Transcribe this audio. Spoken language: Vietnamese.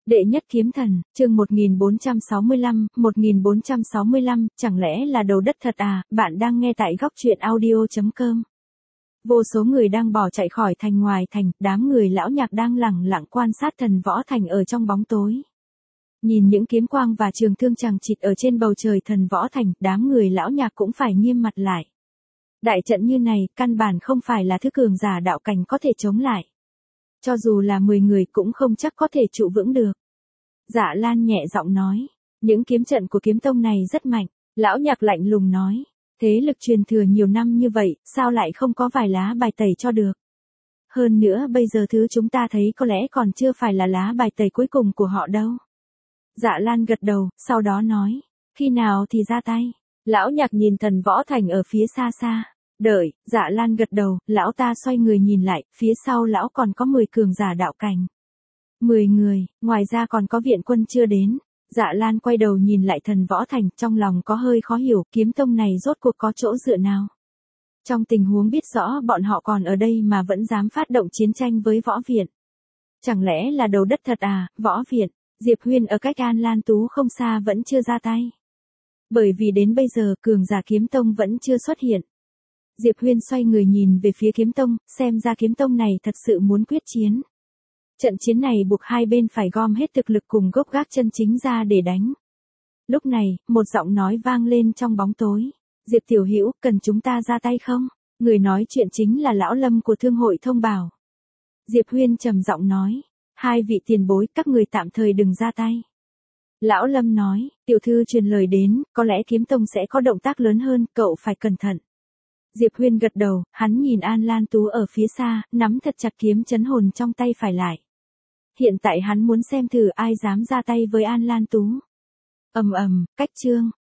Đệ nhất kiếm thần, chương 1465, chẳng lẽ là đầu đất thật à? Bạn đang nghe tại góc truyện audio.com. Vô số người đang bỏ chạy khỏi thành ngoài thành, đám người lão nhạc đang lẳng lặng quan sát thần võ thành ở trong bóng tối. Nhìn những kiếm quang và trường thương chằng chịt ở trên bầu trời thần võ thành, đám người lão nhạc cũng phải nghiêm mặt lại. Đại trận như này, căn bản không phải là thứ cường giả đạo cảnh có thể chống lại. Cho dù là 10 người cũng không chắc có thể trụ vững được. Dạ Lan nhẹ giọng nói, những kiếm trận của kiếm tông này rất mạnh. Lão nhạc lạnh lùng nói, thế lực truyền thừa nhiều năm như vậy, sao lại không có vài lá bài tẩy cho được. Hơn nữa bây giờ thứ chúng ta thấy có lẽ còn chưa phải là lá bài tẩy cuối cùng của họ đâu. Dạ Lan gật đầu, sau đó nói, khi nào thì ra tay. Lão nhạc nhìn thần võ thành ở phía xa xa. Đợi, Dạ Lan gật đầu, lão ta xoay người nhìn lại, phía sau lão còn có 10 cường giả đạo cảnh. 10 người, ngoài ra còn có viện quân chưa đến. Dạ Lan quay đầu nhìn lại thần võ thành, trong lòng có hơi khó hiểu, kiếm tông này rốt cuộc có chỗ dựa nào. Trong tình huống biết rõ bọn họ còn ở đây mà vẫn dám phát động chiến tranh với võ viện. Chẳng lẽ là đầu đất thật à, võ viện? Diệp Huyên ở cách An Lan Tú không xa vẫn chưa ra tay. Bởi vì đến bây giờ cường giả kiếm tông vẫn chưa xuất hiện. Diệp Huyên xoay người nhìn về phía kiếm tông, xem ra kiếm tông này thật sự muốn quyết chiến. Trận chiến này buộc hai bên phải gom hết thực lực cùng gốc gác chân chính ra để đánh. Lúc này, một giọng nói vang lên trong bóng tối. Diệp Tiểu Hữu, cần chúng ta ra tay không? Người nói chuyện chính là lão Lâm của Thương hội Thông Bảo. Diệp Huyên trầm giọng nói, hai vị tiền bối, các người tạm thời đừng ra tay. Lão Lâm nói, tiểu thư truyền lời đến, có lẽ kiếm tông sẽ có động tác lớn hơn, cậu phải cẩn thận. Diệp Huyên gật đầu, hắn nhìn An Lan Tú ở phía xa, nắm thật chặt kiếm chấn hồn trong tay phải lại. Hiện tại hắn muốn xem thử ai dám ra tay với An Lan Tú. Ầm ầm, cách chương,